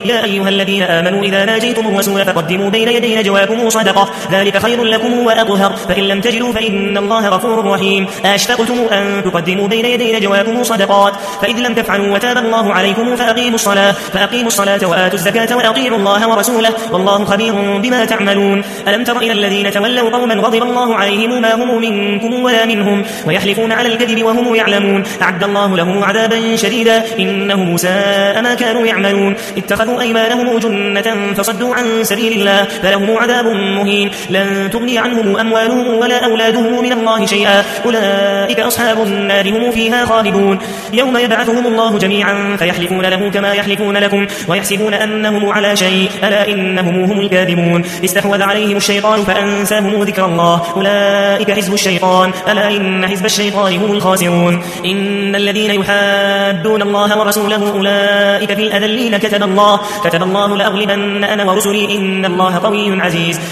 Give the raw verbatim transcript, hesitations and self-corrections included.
يا أيها الذين آمنوا إذا ناجيتم الرسول فقدموا بين يدي نجواكم صدقة ذلك خير لكم وأطهر فإن لم تجدوا فإن الله غفور رحيم أشفقتم أن تقدموا بين يدي نجواكم صدقات فإذ لم تفعلوا وتاب الله عليكم فأقيموا الصلاة فأقيموا الصلاة وآتوا الزكاة وأطيعوا الله ورسوله والله خبير بما تعملون ألم تر إلى الذين تولوا قوما غضب الله عليهم ما هم منكم ولا منهم ويحلفون على الكذب وهم يعلمون أعد الله لهم عذابا شديدا إنهم ساء ما كانوا يعملون اتخذوا أيمانهم جنة فصدوا عن سبيل الله فلهم عذاب مهين لن تغني عنهم أموالهم ولا أولادهم من الله شيئا أولئك أصحاب النار هم فيها خالدون يوم يبعثهم الله جميعا فيحلفون له كما يحلفون لكم ويحسبون أنهم على شيء ألا إنهم هم الكاذبون استحوذ عليهم الشيطان فأنساهم ذكر الله أولئك حزب الشيطان ألا إن حزب الشيطان هم الخاسرون إن الذين يحادون الله ورسوله أولئك في الأذلين كتب الله كتب الله لأغلبن أنا ورسلي إن الله قوي عزيز